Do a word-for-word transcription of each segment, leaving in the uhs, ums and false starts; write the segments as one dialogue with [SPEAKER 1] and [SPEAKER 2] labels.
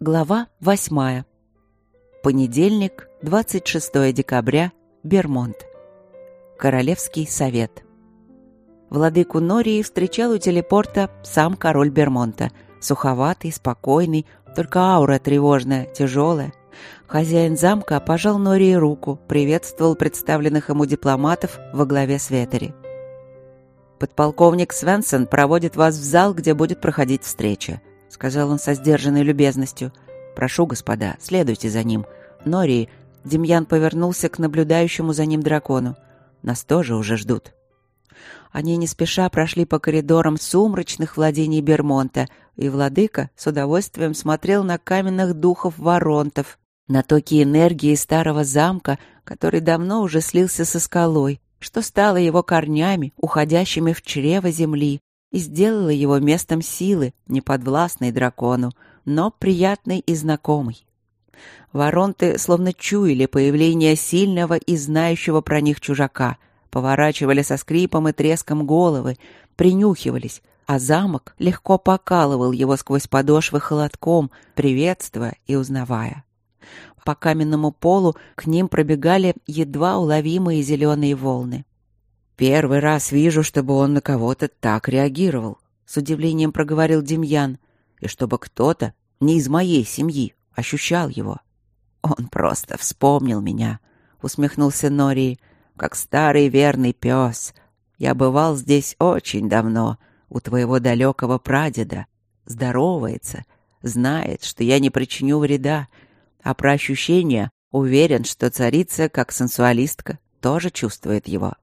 [SPEAKER 1] Глава восьмая. Понедельник, двадцать шестое декабря, Бермонт. Королевский совет. Владыку Нории встречал у телепорта сам король Бермонта. Суховатый, спокойный, только аура тревожная, тяжелая. Хозяин замка пожал Нории руку, приветствовал представленных ему дипломатов во главе с Ветери. «Подполковник Свенсон проводит вас в зал, где будет проходить встреча», — сказал он со сдержанной любезностью. «Прошу, господа, следуйте за ним. Нории», — Демьян повернулся к наблюдающему за ним дракону. «Нас тоже уже ждут». Они не спеша прошли по коридорам сумрачных владений Бермонта, и владыка с удовольствием смотрел на каменных духов воронтов, на токи энергии старого замка, который давно уже слился со скалой, что стало его корнями, уходящими в чрево земли, и сделало его местом силы, неподвластной дракону, но приятной и знакомой. Воронты словно чуяли появление сильного и знающего про них чужака, поворачивали со скрипом и треском головы, принюхивались, а замок легко покалывал его сквозь подошвы холодком, приветствуя и узнавая. По каменному полу к ним пробегали едва уловимые зеленые волны. «Первый раз вижу, чтобы он на кого-то так реагировал», — с удивлением проговорил Демьян, «и чтобы кто-то не из моей семьи ощущал его». «Он просто вспомнил меня», — усмехнулся Нории, «как старый верный пес. Я бывал здесь очень давно, у твоего далекого прадеда. Здоровается, знает, что я не причиню вреда, а про ощущения уверен, что царица, как сенсуалистка, тоже чувствует его».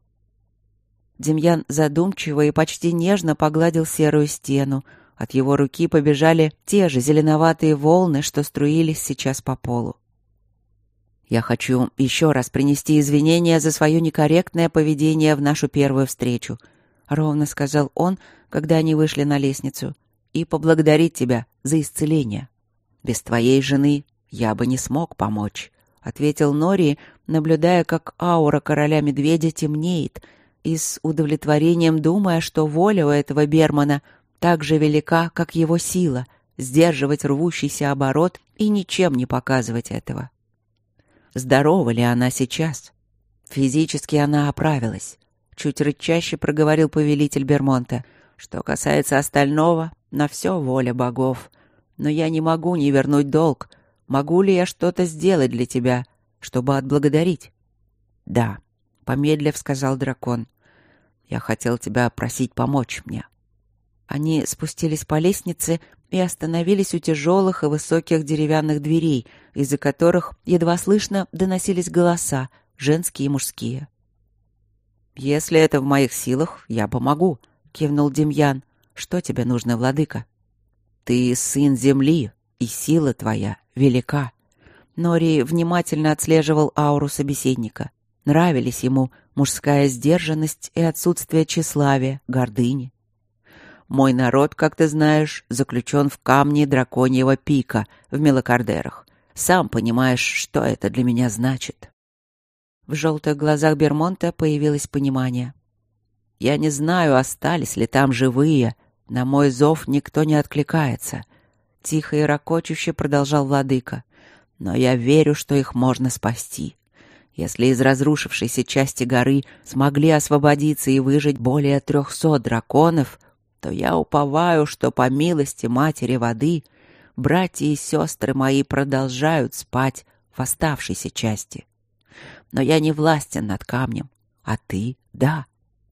[SPEAKER 1] Демьян задумчиво и почти нежно погладил серую стену. От его руки побежали те же зеленоватые волны, что струились сейчас по полу. «Я хочу еще раз принести извинения за свое некорректное поведение в нашу первую встречу», — ровно сказал он, когда они вышли на лестницу, «и поблагодарить тебя за исцеление. Без твоей жены я бы не смог помочь», — ответил Нории, наблюдая, как аура короля-медведя темнеет, и с удовлетворением думая, что воля у этого Бермана так же велика, как его сила, сдерживать рвущийся оборот и ничем не показывать этого. Здорова ли она сейчас? Физически она оправилась. Чуть рычаще проговорил повелитель Бермонта. Что касается остального, на все воля богов. Но я не могу не вернуть долг. Могу ли я что-то сделать для тебя, чтобы отблагодарить? Да, помедлив сказал дракон. Я хотел тебя просить помочь мне. Они спустились по лестнице и остановились у тяжелых и высоких деревянных дверей, из-за которых едва слышно доносились голоса, женские и мужские. «Если это в моих силах, я помогу», — кивнул Демьян. «Что тебе нужно, владыка?» «Ты сын земли, и сила твоя велика». Нории внимательно отслеживал ауру собеседника. Нравились ему мужская сдержанность и отсутствие тщеславия, гордыни. «Мой народ, как ты знаешь, заключен в камне драконьего пика в Мелокардерах. Сам понимаешь, что это для меня значит». В желтых глазах Бермонта появилось понимание. «Я не знаю, остались ли там живые. На мой зов никто не откликается», — тихо и ракочуще продолжал владыка. «Но я верю, что их можно спасти. Если из разрушившейся части горы смогли освободиться и выжить более трехсот драконов, то я уповаю, что по милости Матери Воды братья и сестры мои продолжают спать в оставшейся части. Но я не властен над камнем, а ты — да.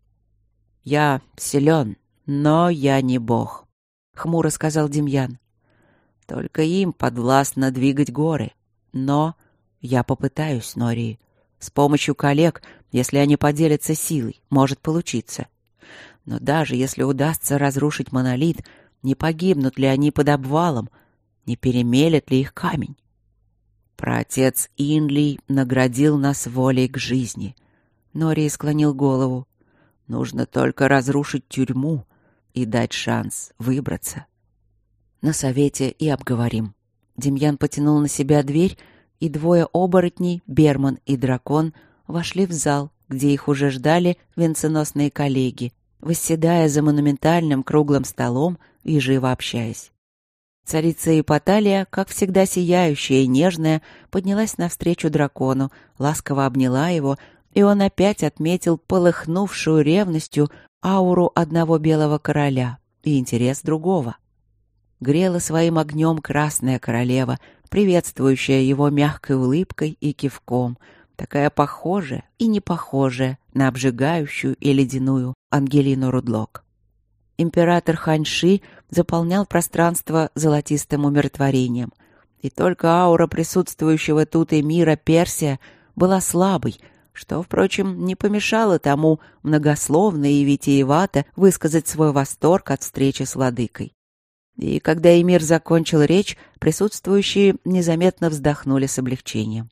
[SPEAKER 1] Я силен, но я не бог», — хмуро сказал Демьян. «Только им подвластно двигать горы. Но я попытаюсь, Нории. С помощью коллег, если они поделятся силой, может получиться. Но даже если удастся разрушить монолит, не погибнут ли они под обвалом, не перемелет ли их камень? Праотец Инлий наградил нас волей к жизни». Нории склонил голову. «Нужно только разрушить тюрьму и дать шанс выбраться. На совете и обговорим». Демьян потянул на себя дверь, и двое оборотней, Берман и дракон, вошли в зал, где их уже ждали венценосные коллеги, восседая за монументальным круглым столом и живо общаясь. Царица Ипоталия, как всегда сияющая и нежная, поднялась навстречу дракону, ласково обняла его, и он опять отметил полыхнувшую ревностью ауру одного белого короля и интерес другого. Грела своим огнем красная королева, приветствующая его мягкой улыбкой и кивком, такая похожая и не похожая на обжигающую и ледяную Ангелину Рудлок. Император Ханьши заполнял пространство золотистым умиротворением, и только аура присутствующего тут эмира Персия была слабой, что, впрочем, не помешало тому многословно и витиевато высказать свой восторг от встречи с владыкой. И когда эмир закончил речь, присутствующие незаметно вздохнули с облегчением.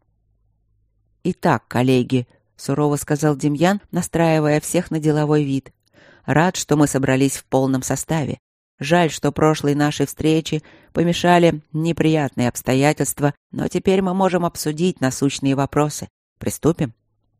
[SPEAKER 1] «Итак, коллеги», — сурово сказал Демьян, настраивая всех на деловой вид, «рад, что мы собрались в полном составе. Жаль, что прошлой нашей встрече помешали неприятные обстоятельства, но теперь мы можем обсудить насущные вопросы. Приступим?»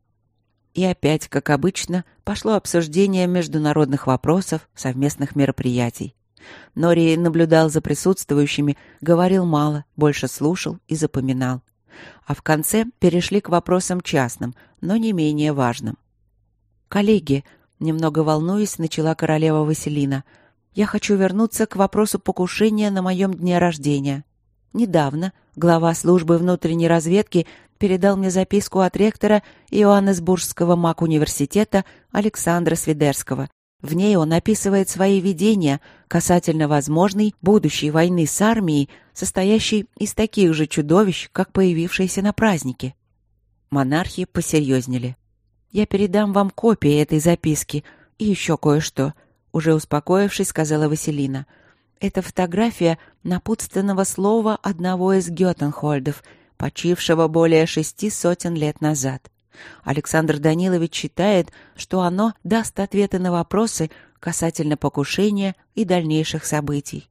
[SPEAKER 1] И опять, как обычно, пошло обсуждение международных вопросов, совместных мероприятий. Нори наблюдал за присутствующими, говорил мало, больше слушал и запоминал. А в конце перешли к вопросам частным, но не менее важным. «Коллеги», — немного волнуясь, начала королева Василина, «я хочу вернуться к вопросу покушения на моем дне рождения. Недавно глава службы внутренней разведки передал мне записку от ректора Иоаннесбургского маг-университета Александра Свидерского. В ней он описывает свои видения касательно возможной будущей войны с армией, состоящей из таких же чудовищ, как появившиеся на празднике». Монархи посерьезнели. «Я передам вам копии этой записки и еще кое-что», — уже успокоившись, сказала Василина. «Это фотография напутственного слова одного из Гётенхольдов, почившего более шести сотен лет назад. Александр Данилович считает, что оно даст ответы на вопросы касательно покушения и дальнейших событий».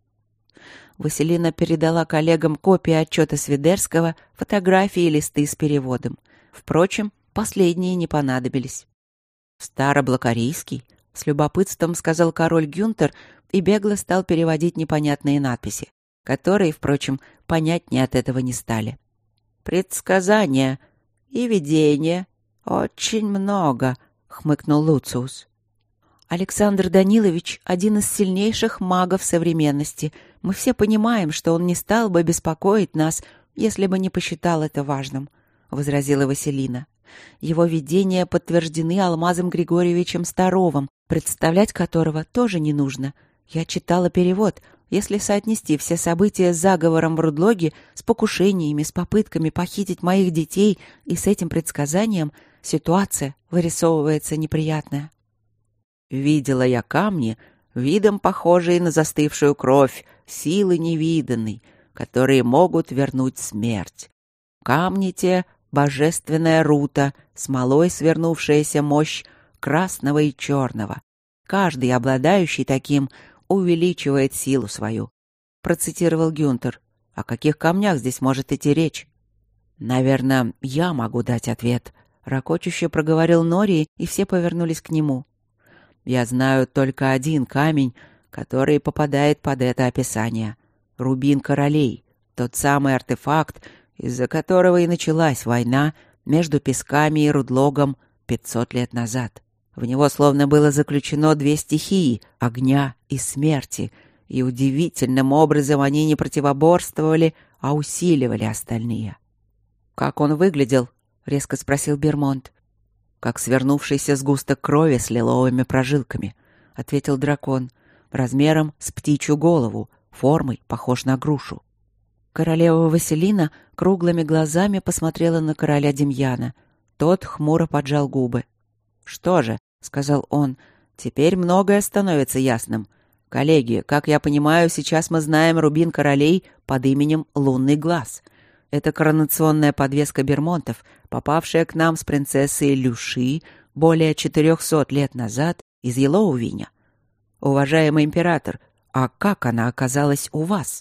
[SPEAKER 1] Василина передала коллегам копии отчета Свидерского, фотографии и листы с переводом. Впрочем, последние не понадобились. «Староблокарийский», — с любопытством сказал король Гюнтер и бегло стал переводить непонятные надписи, которые, впрочем, понятнее от этого не стали. «Предсказания и видения. Очень много», — хмыкнул Луциус. «Александр Данилович — один из сильнейших магов современности. Мы все понимаем, что он не стал бы беспокоить нас, если бы не посчитал это важным», — возразила Василина. «Его видения подтверждены Алмазом Григорьевичем Старовым, представлять которого тоже не нужно. Я читала перевод. Если соотнести все события с заговором в Рудлоге, с покушениями, с попытками похитить моих детей и с этим предсказанием, ситуация вырисовывается неприятная». «Видела я камни, видом похожие на застывшую кровь, силы невиданной, которые могут вернуть смерть. Камни те — божественная рута, смолой свернувшаяся мощь красного и черного. Каждый, обладающий таким, увеличивает силу свою», — процитировал Гюнтер. «О каких камнях здесь может идти речь?» «Наверное, я могу дать ответ», — ракочуще проговорил Нори, и все повернулись к нему. «Я знаю только один камень, который попадает под это описание. Рубин королей, тот самый артефакт, из-за которого и началась война между Песками и Рудлогом пятьсот лет назад. В него словно было заключено две стихии — огня и смерти, и удивительным образом они не противоборствовали, а усиливали остальные». «Как он выглядел?» — резко спросил Бермонт. «Как свернувшийся сгусток крови с лиловыми прожилками», — ответил дракон, «размером с птичью голову, формой похож на грушу». Королева Василина круглыми глазами посмотрела на короля Демьяна. Тот хмуро поджал губы. «Что же», — сказал он, — «теперь многое становится ясным. Коллеги, как я понимаю, сейчас мы знаем рубин королей под именем Лунный глаз. Это коронационная подвеска Бермонтов, попавшая к нам с принцессой Люши более четырехсот лет назад из Йеллоувиня. Уважаемый император, а как она оказалась у вас?»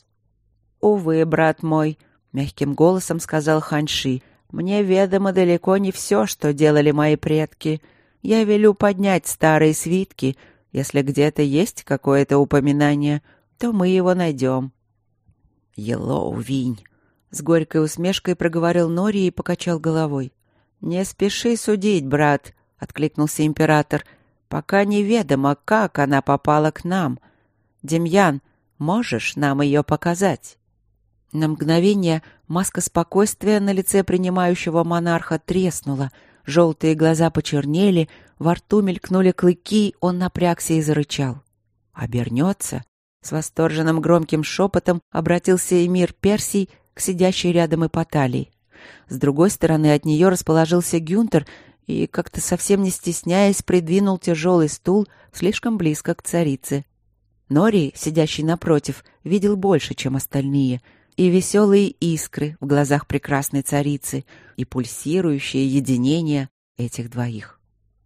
[SPEAKER 1] «Увы, брат мой», — мягким голосом сказал Ханьши, — «мне ведомо далеко не все, что делали мои предки. Я велю поднять старые свитки. Если где-то есть какое-то упоминание, то мы его найдем». Елоувинь. С горькой усмешкой проговорил Нори и покачал головой. «Не спеши судить, брат», — откликнулся император, «пока неведомо, как она попала к нам. Демьян, можешь нам ее показать?» На мгновение маска спокойствия на лице принимающего монарха треснула, желтые глаза почернели, во рту мелькнули клыки, он напрягся и зарычал. «Обернется?» — с восторженным громким шепотом обратился эмир Персий к сидящей рядом Ипоталии. С другой стороны от нее расположился Гюнтер и, как-то совсем не стесняясь, придвинул тяжелый стул слишком близко к царице. Нори, сидящий напротив, видел больше, чем остальные, и веселые искры в глазах прекрасной царицы, и пульсирующее единение этих двоих.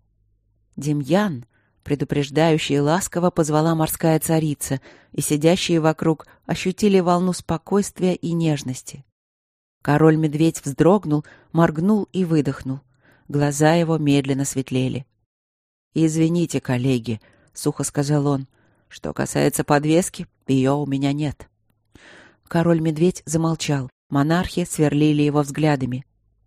[SPEAKER 1] «Демьян!» — предупреждающе и ласково позвала морская царица, и сидящие вокруг ощутили волну спокойствия и нежности. Король-медведь вздрогнул, моргнул и выдохнул. Глаза его медленно светлели. «Извините, коллеги», — сухо сказал он, — «что касается подвески, ее у меня нет». Король-медведь замолчал. Монархи сверлили его взглядами.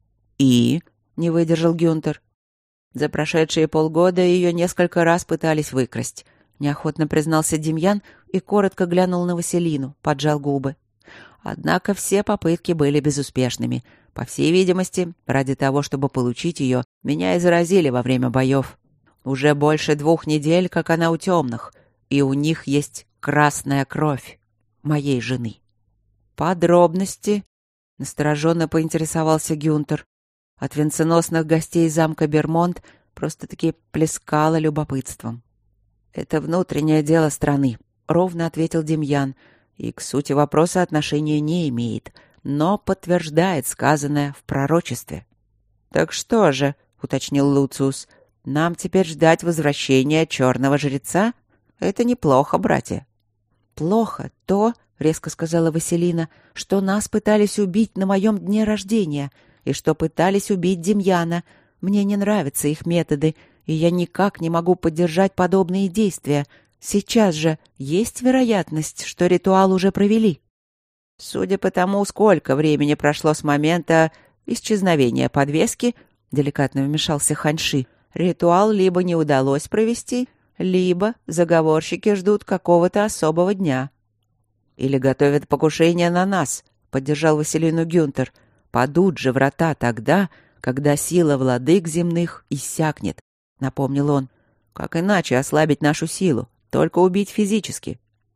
[SPEAKER 1] «И?» — не выдержал Гюнтер. «За прошедшие полгода ее несколько раз пытались выкрасть», — неохотно признался Демьян и коротко глянул на Василину, поджал губы. Однако все попытки были безуспешными. По всей видимости, ради того, чтобы получить ее, меня и заразили во время боев. Уже больше двух недель, как она у темных, и у них есть красная кровь моей жены. «Подробности?» — настороженно поинтересовался Гюнтер. От венценосных гостей замка Бермонт просто-таки плескало любопытством. «Это внутреннее дело страны», — ровно ответил Демьян, и к сути вопроса отношения не имеет, но подтверждает сказанное в пророчестве. «Так что же?» — уточнил Луциус. «Нам теперь ждать возвращения черного жреца? Это неплохо, братья». «Плохо то, — резко сказала Василина, — что нас пытались убить на моем дне рождения и что пытались убить Демьяна. Мне не нравятся их методы, и я никак не могу поддержать подобные действия. Сейчас же есть вероятность, что ритуал уже провели?» «Судя по тому, сколько времени прошло с момента исчезновения подвески, — деликатно вмешался Ханьши, — ритуал либо не удалось провести, либо заговорщики ждут какого-то особого дня». «Или готовят покушение на нас», — поддержал Василину Гюнтер. «Падут же врата тогда, когда сила владык земных иссякнет», — напомнил он. «Как иначе ослабить нашу силу? Только убить физически».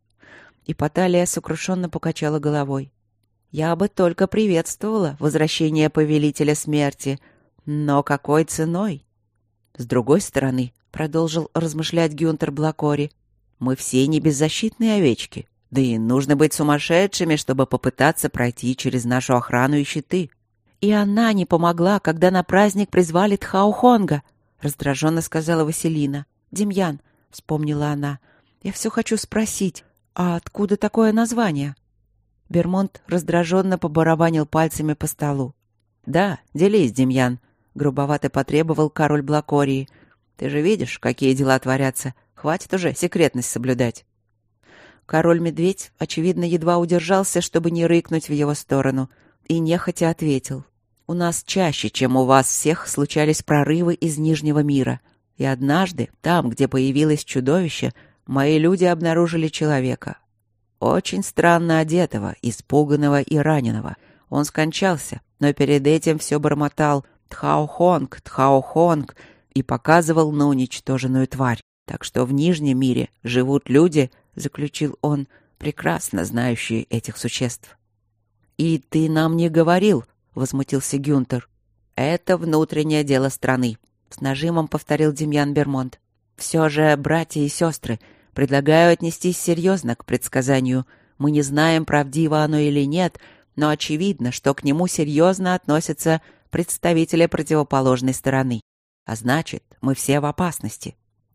[SPEAKER 1] И Ипоталия сокрушенно покачала головой. «Я бы только приветствовала возвращение повелителя смерти, но какой ценой?» «С другой стороны», — продолжил размышлять Гюнтер Блакори, — «мы все не беззащитные овечки. Да и нужно быть сумасшедшими, чтобы попытаться пройти через нашу охрану и щиты». «И она не помогла, когда на праздник призвали Тхаухонга», — раздраженно сказала Василина. «Демьян», — вспомнила она, — «я все хочу спросить, а откуда такое название?» Бермонт раздраженно побарабанил пальцами по столу. «Да, делись, Демьян», — грубовато потребовал король Блакории. «Ты же видишь, какие дела творятся. Хватит уже секретность соблюдать». Король-медведь, очевидно, едва удержался, чтобы не рыкнуть в его сторону, и нехотя ответил. «У нас чаще, чем у вас всех, случались прорывы из Нижнего мира. И однажды, там, где появилось чудовище, мои люди обнаружили человека. Очень странно одетого, испуганного и раненого. Он скончался, но перед этим все бормотал «Тхаохонг, Тхаохонг» и показывал на уничтоженную тварь. Так что в Нижнем мире живут люди, — заключил он, — прекрасно знающие этих существ. «И ты нам не говорил», — возмутился Гюнтер. «Это внутреннее дело страны», — с нажимом повторил Демьян Бермонт. «Все же, братья и сестры, предлагаю отнестись серьезно к предсказанию. Мы не знаем, правдиво оно или нет, но очевидно, что к нему серьезно относятся представители противоположной стороны. А значит, мы все в опасности».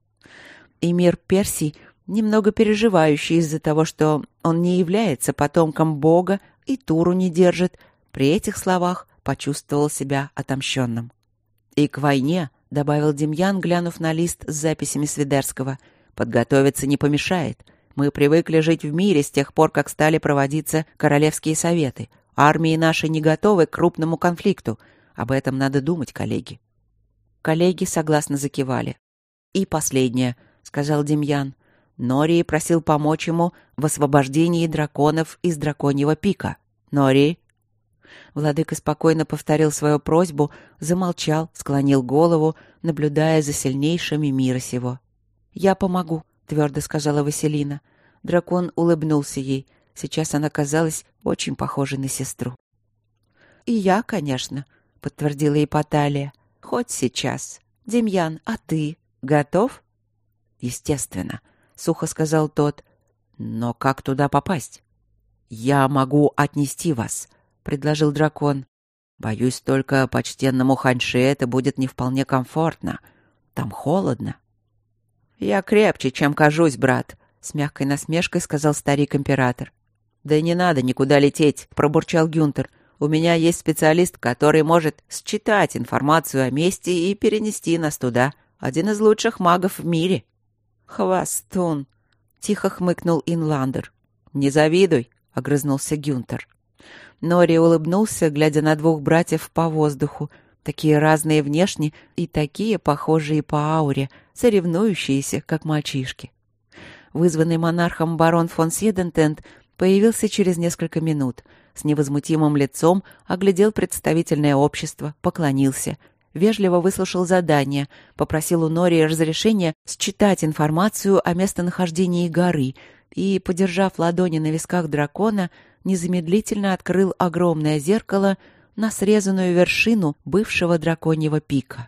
[SPEAKER 1] Эмир Персий, немного переживающий из-за того, что он не является потомком Бога и Туру не держит, при этих словах почувствовал себя отомщенным. «И к войне», — добавил Демьян, глянув на лист с записями Свидерского, — «подготовиться не помешает. Мы привыкли жить в мире с тех пор, как стали проводиться королевские советы. Армии наши не готовы к крупному конфликту. Об этом надо думать, коллеги». Коллеги согласно закивали. «И последнее», — сказал Демьян. Нории просил помочь ему в освобождении драконов из драконьего пика. Нории?» Владыка спокойно повторил свою просьбу, замолчал, склонил голову, наблюдая за сильнейшими мира сего. «Я помогу», — твердо сказала Василина. Дракон улыбнулся ей. Сейчас она казалась очень похожей на сестру. «И я, конечно», — подтвердила Ипоталия. «Хоть сейчас. Демьян, а ты готов?» «Естественно», — сухо сказал тот. «Но как туда попасть?» «Я могу отнести вас», — предложил дракон. «Боюсь, только почтенному Ханьше это будет не вполне комфортно. Там холодно». «Я крепче, чем кажусь, брат», — с мягкой насмешкой сказал старик-император. «Да не надо никуда лететь», — пробурчал Гюнтер. «У меня есть специалист, который может считать информацию о месте и перенести нас туда. Один из лучших магов в мире». «Хвастун», — тихо хмыкнул Инландер. «Не завидуй», — огрызнулся Гюнтер. Нори улыбнулся, глядя на двух братьев по воздуху, такие разные внешне и такие похожие по ауре, соревнующиеся, как мальчишки. Вызванный монархом барон фон Седентент появился через несколько минут. С невозмутимым лицом оглядел представительное общество, поклонился, вежливо выслушал задание, попросил у Нори разрешения считать информацию о местонахождении горы и, подержав ладони на висках дракона, незамедлительно открыл огромное зеркало на срезанную вершину бывшего драконьего пика.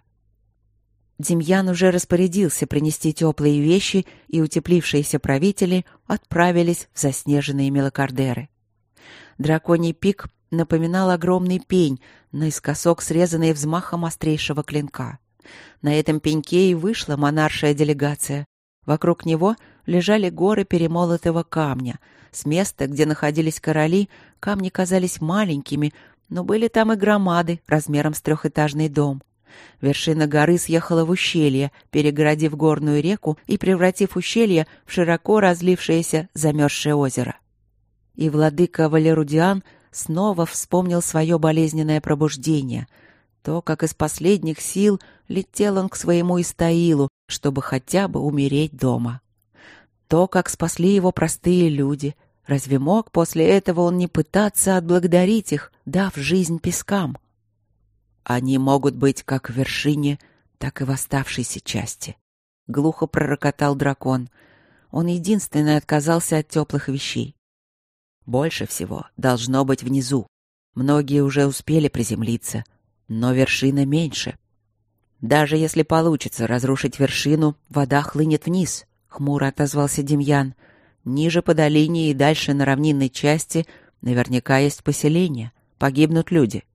[SPEAKER 1] Демьян уже распорядился принести теплые вещи, и утеплившиеся правители отправились в заснеженные мелокардеры. Драконий пик напоминал огромный пень, наискосок срезанный взмахом острейшего клинка. На этом пеньке и вышла монаршая делегация. Вокруг него лежали горы перемолотого камня. С места, где находились короли, камни казались маленькими, но были там и громады размером с трехэтажный дом. Вершина горы съехала в ущелье, перегородив горную реку и превратив ущелье в широко разлившееся замерзшее озеро. И владыка Валерудиан снова вспомнил свое болезненное пробуждение, то, как из последних сил летел он к своему Истаилу, чтобы хотя бы умереть дома. То, как спасли его простые люди. Разве мог после этого он не пытаться отблагодарить их, дав жизнь пескам? «Они могут быть как в вершине, так и в оставшейся части», — глухо пророкотал дракон. Он единственный отказался от теплых вещей. «Больше всего должно быть внизу. Многие уже успели приземлиться, но вершина меньше. Даже если получится разрушить вершину, вода хлынет вниз», — хмуро отозвался Демьян. «Ниже по долине и дальше на равнинной части наверняка есть поселения, погибнут люди».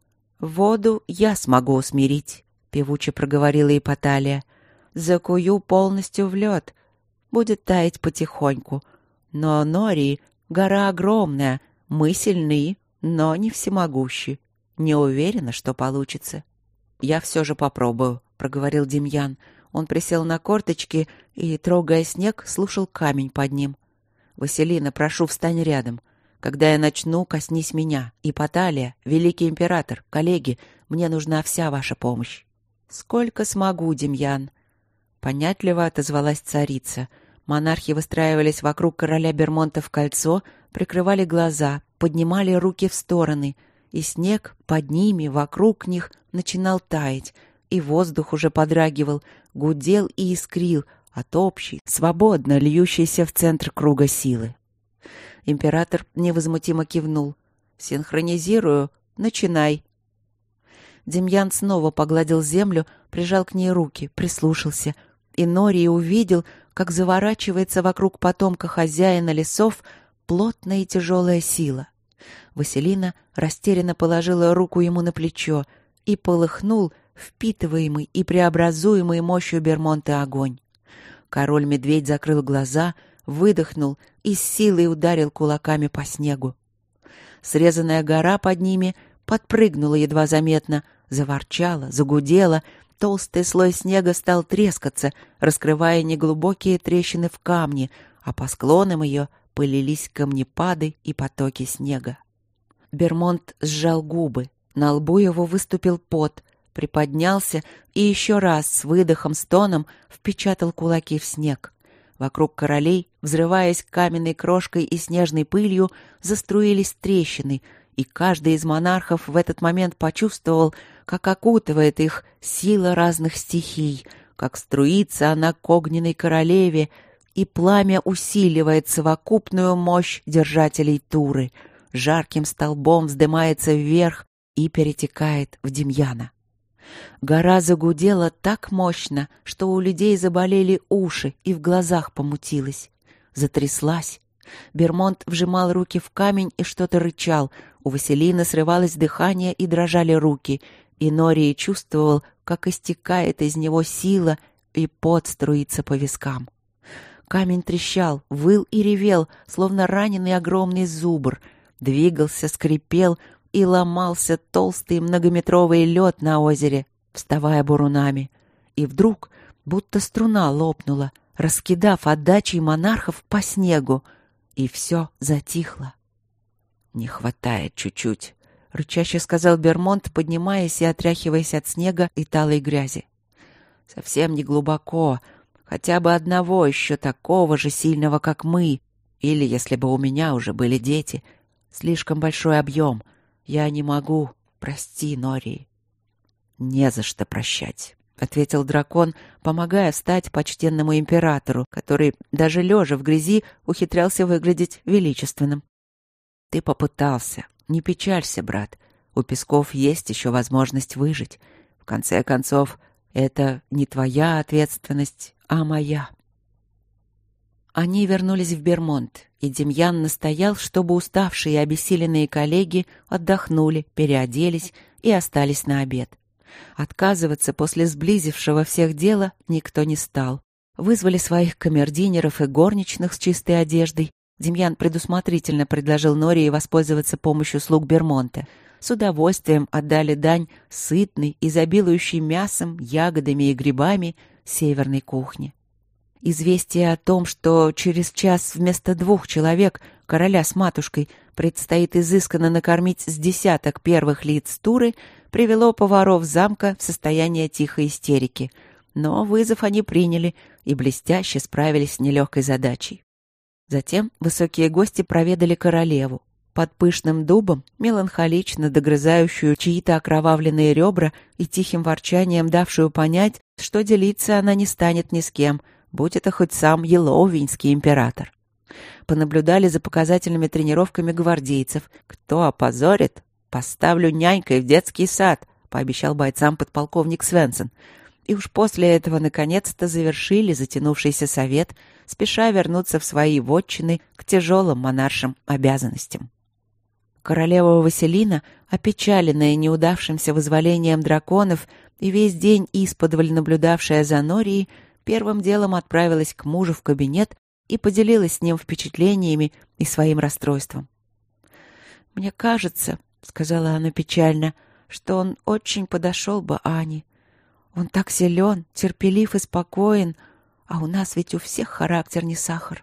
[SPEAKER 1] «Воду я смогу усмирить», — певуче проговорила Ипоталия. «Закую полностью в лед. Будет таять потихоньку. Но Нории — гора огромная. Мы сильны, но не всемогущи. Не уверена, что получится». «Я все же попробую», — проговорил Демьян. Он присел на корточки и, трогая снег, слушал камень под ним. «Василина, прошу, встань рядом. Когда я начну, коснись меня. Ипоталия, великий император, коллеги, мне нужна вся ваша помощь». «Сколько смогу, Демьян», — понятливо отозвалась царица. Монархи выстраивались вокруг короля Бермонта в кольцо, прикрывали глаза, поднимали руки в стороны, и снег под ними, вокруг них, начинал таять, и воздух уже подрагивал, гудел и искрил от общей, свободно льющейся в центр круга силы. Император невозмутимо кивнул. «Синхронизирую. Начинай». Демьян снова погладил землю, прижал к ней руки, прислушался. И Норий увидел, как заворачивается вокруг потомка хозяина лесов плотная и тяжелая сила. Василина растерянно положила руку ему на плечо, и полыхнул впитываемый и преобразуемый мощью Бермонта огонь. Король-медведь закрыл глаза, выдохнул и с силой ударил кулаками по снегу. Срезанная гора под ними подпрыгнула едва заметно, заворчала, загудела, толстый слой снега стал трескаться, раскрывая неглубокие трещины в камне, а по склонам ее пылились камнепады и потоки снега. Бермонт сжал губы, на лбу его выступил пот, приподнялся и еще раз с выдохом-стоном впечатал кулаки в снег. Вокруг королей, взрываясь каменной крошкой и снежной пылью, заструились трещины, и каждый из монархов в этот момент почувствовал, как окутывает их сила разных стихий, как струится она к огненной королеве, и пламя усиливает совокупную мощь держателей Туры, жарким столбом вздымается вверх и перетекает в Демьяна. Гора загудела так мощно, что у людей заболели уши и в глазах помутилось. Затряслась. Бермонт вжимал руки в камень и что-то рычал. У Василины срывалось дыхание и дрожали руки. И Норий чувствовал, как истекает из него сила, и пот струится по вискам. Камень трещал, выл и ревел, словно раненый огромный зубр. Двигался, скрипел, и ломался толстый многометровый лед на озере, вставая бурунами. И вдруг, будто струна лопнула, раскидав отдачей монархов по снегу, и все затихло. «Не хватает чуть-чуть», — рычаще сказал Бермонт, поднимаясь и отряхиваясь от снега и талой грязи. «Совсем не глубоко, хотя бы одного еще такого же сильного, как мы, или если бы у меня уже были дети. Слишком большой объем. Я не могу. Прости, Норий». «Не за что прощать», — ответил дракон, помогая встать почтенному императору, который, даже лежа в грязи, ухитрялся выглядеть величественным. «Ты попытался. Не печалься, брат. У Песков есть еще возможность выжить. В конце концов, это не твоя ответственность, а моя». Они вернулись в Бермонт, и Демьян настоял, чтобы уставшие и обессиленные коллеги отдохнули, переоделись и остались на обед. Отказываться после сблизившего всех дела никто не стал. Вызвали своих камердинеров и горничных с чистой одеждой. Демьян предусмотрительно предложил Нории воспользоваться помощью слуг Бермонта. С удовольствием отдали дань сытной, изобилующей мясом, ягодами и грибами северной кухни. Известие о том, что через час вместо двух человек, короля с матушкой, предстоит изысканно накормить с десяток первых лиц Туры, привело поваров замка в состояние тихой истерики. Но вызов они приняли и блестяще справились с нелегкой задачей. Затем высокие гости проведали королеву. Под пышным дубом, меланхолично догрызающую чьи-то окровавленные ребра и тихим ворчанием давшую понять, что делиться она не станет ни с кем, будь это хоть сам Елоувинский император. Понаблюдали за показательными тренировками гвардейцев. Кто опозорит, поставлю нянькой в детский сад, пообещал бойцам подполковник Свенсон. И уж после этого наконец-то завершили затянувшийся совет, спеша вернуться в свои вотчины к тяжелым монаршим обязанностям. Королева Василина, опечаленная неудавшимся вызволением драконов и весь день исподволь наблюдавшая за Норией, первым делом отправилась к мужу в кабинет и поделилась с ним впечатлениями и своим расстройством. «Мне кажется, — сказала она печально, — что он очень подошел бы Ане. Он так силен, терпелив и спокоен, а у нас ведь у всех характер не сахар».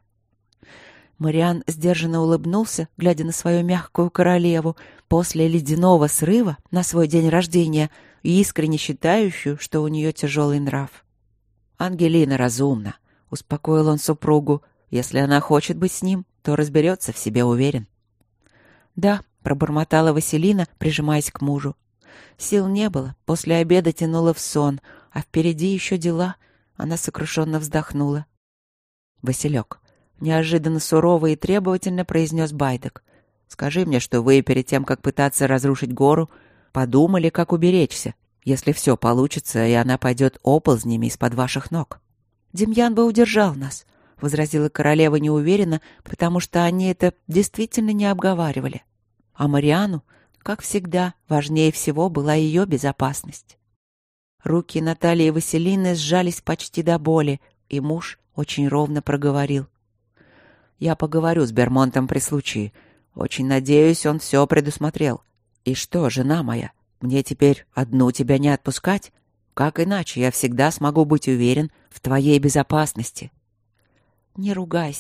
[SPEAKER 1] Мариан сдержанно улыбнулся, глядя на свою мягкую королеву, после ледяного срыва на свой день рождения и искренне считающую, что у нее тяжелый нрав. «Ангелина разумна», — успокоил он супругу. «Если она хочет быть с ним, то разберется в себе, уверен». «Да», — пробормотала Василина, прижимаясь к мужу. Сил не было, после обеда тянуло в сон, а впереди еще дела. Она сокрушенно вздохнула. «Василек», — неожиданно сурово и требовательно произнес Байдек, «скажи мне, что вы перед тем, как пытаться разрушить гору, подумали, как уберечься, если все получится, и она пойдет оползнями из-под ваших ног». «Демьян бы удержал нас», — возразила королева неуверенно, потому что они это действительно не обговаривали. А Мариану, как всегда, важнее всего была ее безопасность. Руки Натальи и Василины сжались почти до боли, и муж очень ровно проговорил. «Я поговорю с Бермонтом при случае. Очень надеюсь, он все предусмотрел. И что, жена моя, мне теперь одну тебя не отпускать? Как иначе я всегда смогу быть уверен в твоей безопасности?» «Не ругайся», —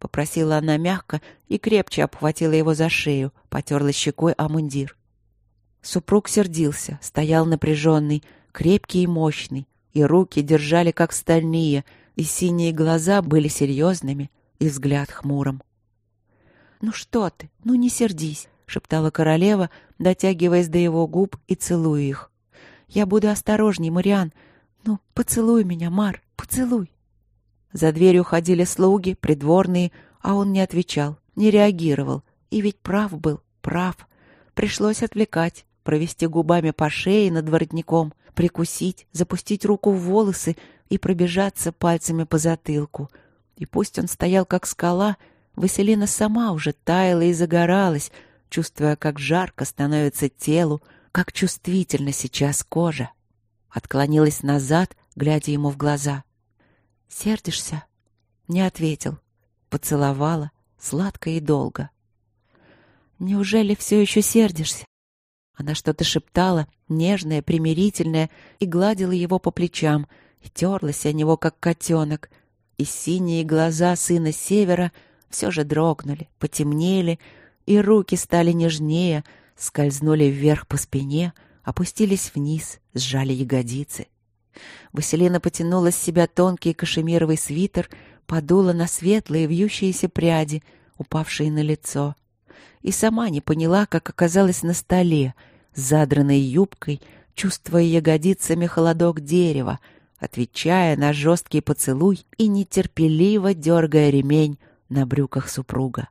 [SPEAKER 1] попросила она мягко и крепче обхватила его за шею, потерла щекой о мундир. Супруг сердился, стоял напряженный, крепкий и мощный, и руки держали как стальные, и синие глаза были серьезными, и взгляд хмурым. «Ну что ты? Ну не сердись!» — шептала королева, дотягиваясь до его губ и целуя их. «Я буду осторожней, Мариан. Ну, поцелуй меня, Мар, поцелуй!» За дверью ходили слуги, придворные, а он не отвечал, не реагировал. И ведь прав был, прав. Пришлось отвлекать, провести губами по шее над воротником, прикусить, запустить руку в волосы и пробежаться пальцами по затылку. И пусть он стоял как скала, Василина сама уже таяла и загоралась, чувствуя, как жарко становится телу, как чувствительна сейчас кожа. Отклонилась назад, глядя ему в глаза. «Сердишься?» Не ответил. Поцеловала, сладко и долго. «Неужели все еще сердишься?» Она что-то шептала, нежное, примирительное, и гладила его по плечам, и терлась о него, как котенок. И синие глаза сына Севера все же дрогнули, потемнели, и руки стали нежнее, скользнули вверх по спине, опустились вниз, сжали ягодицы. Василина потянула с себя тонкий кашемировый свитер, подула на светлые вьющиеся пряди, упавшие на лицо. И сама не поняла, как оказалась на столе, с задранной юбкой, чувствуя ягодицами холодок дерева, отвечая на жесткий поцелуй и нетерпеливо дергая ремень на брюках супруга.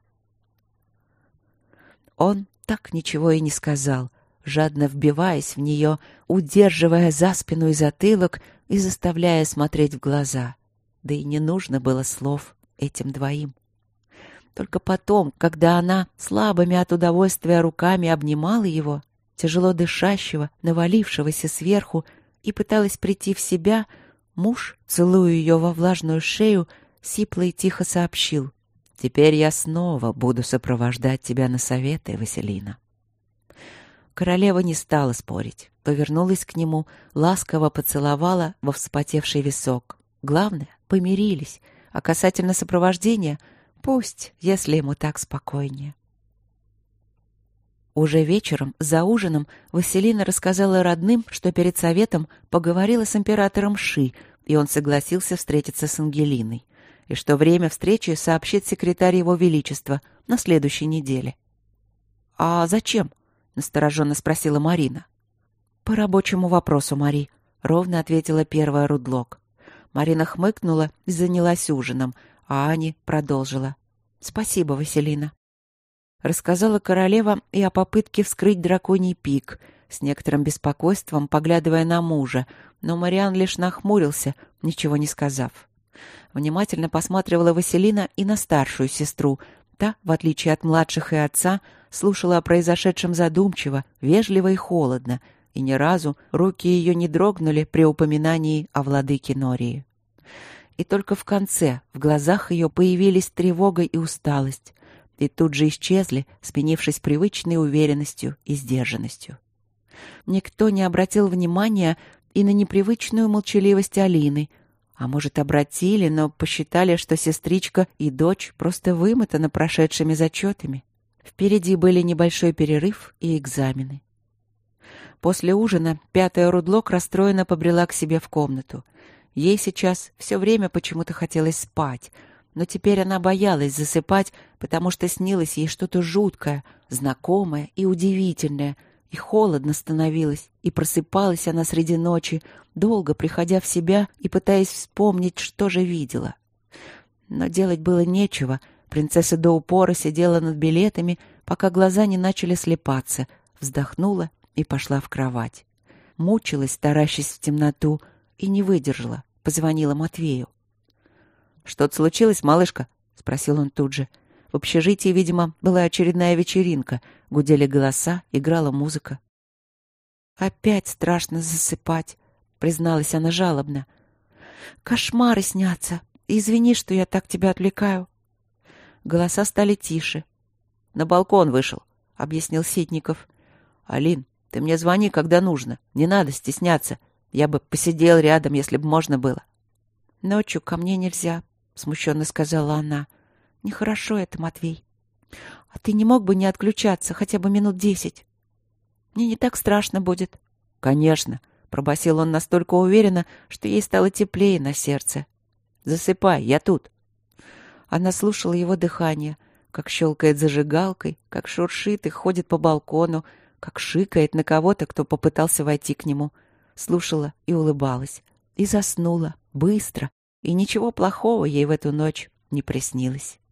[SPEAKER 1] Он так ничего и не сказал, жадно вбиваясь в нее, удерживая за спину и затылок и заставляя смотреть в глаза. Да и не нужно было слов этим двоим. Только потом, когда она слабыми от удовольствия руками обнимала его, тяжело дышащего, навалившегося сверху, и пыталась прийти в себя, муж, целуя ее во влажную шею, сипло и тихо сообщил: «Теперь я снова буду сопровождать тебя на советы, Василина». Королева не стала спорить, повернулась к нему, ласково поцеловала во вспотевший висок. Главное, помирились, а касательно сопровождения — пусть, если ему так спокойнее. Уже вечером, за ужином, Василина рассказала родным, что перед советом поговорила с императором Ши, и он согласился встретиться с Ангелиной, и что время встречи сообщит секретарь его величества на следующей неделе. «А зачем?» — настороженно спросила Марина. «По рабочему вопросу, Мари», — ровно ответила первая Рудлок. Марина хмыкнула и занялась ужином, а Ани продолжила. «Спасибо, Василина». Рассказала королева и о попытке вскрыть драконий пик, с некоторым беспокойством поглядывая на мужа, но Мариан лишь нахмурился, ничего не сказав. Внимательно посматривала Василина и на старшую сестру. Та, в отличие от младших и отца, слушала о произошедшем задумчиво, вежливо и холодно, и ни разу руки ее не дрогнули при упоминании о владыке Нории. И только в конце в глазах ее появились тревога и усталость, и тут же исчезли, сменившись привычной уверенностью и сдержанностью. Никто не обратил внимания и на непривычную молчаливость Алины, а может, обратили, но посчитали, что сестричка и дочь просто вымотаны прошедшими зачетами. Впереди были небольшой перерыв и экзамены. После ужина пятая Рудлок расстроенно побрела к себе в комнату. Ей сейчас все время почему-то хотелось спать, но теперь она боялась засыпать, потому что снилось ей что-то жуткое, знакомое и удивительное, и холодно становилось, и просыпалась она среди ночи, долго приходя в себя и пытаясь вспомнить, что же видела. Но делать было нечего. Принцесса до упора сидела над билетами, пока глаза не начали слепаться, вздохнула и пошла в кровать. Мучилась, таращась в темноту, и не выдержала, позвонила Матвею. «Что-то случилось, малышка?» — спросил он тут же. В общежитии, видимо, была очередная вечеринка, гудели голоса, играла музыка. «Опять страшно засыпать», — призналась она жалобно. «Кошмары снятся. Извини, что я так тебя отвлекаю». Голоса стали тише. «На балкон вышел», — объяснил Ситников. «Алин, ты мне звони, когда нужно. Не надо стесняться. Я бы посидел рядом, если бы можно было». «Ночью ко мне нельзя», — смущенно сказала она. Нехорошо это, Матвей. А ты не мог бы не отключаться хотя бы минут десять? Мне не так страшно будет. Конечно, пробасил он настолько уверенно, что ей стало теплее на сердце. Засыпай, я тут. Она слушала его дыхание, как щелкает зажигалкой, как шуршит и ходит по балкону, как шикает на кого-то, кто попытался войти к нему. Слушала и улыбалась. И заснула, быстро, и ничего плохого ей в эту ночь не приснилось.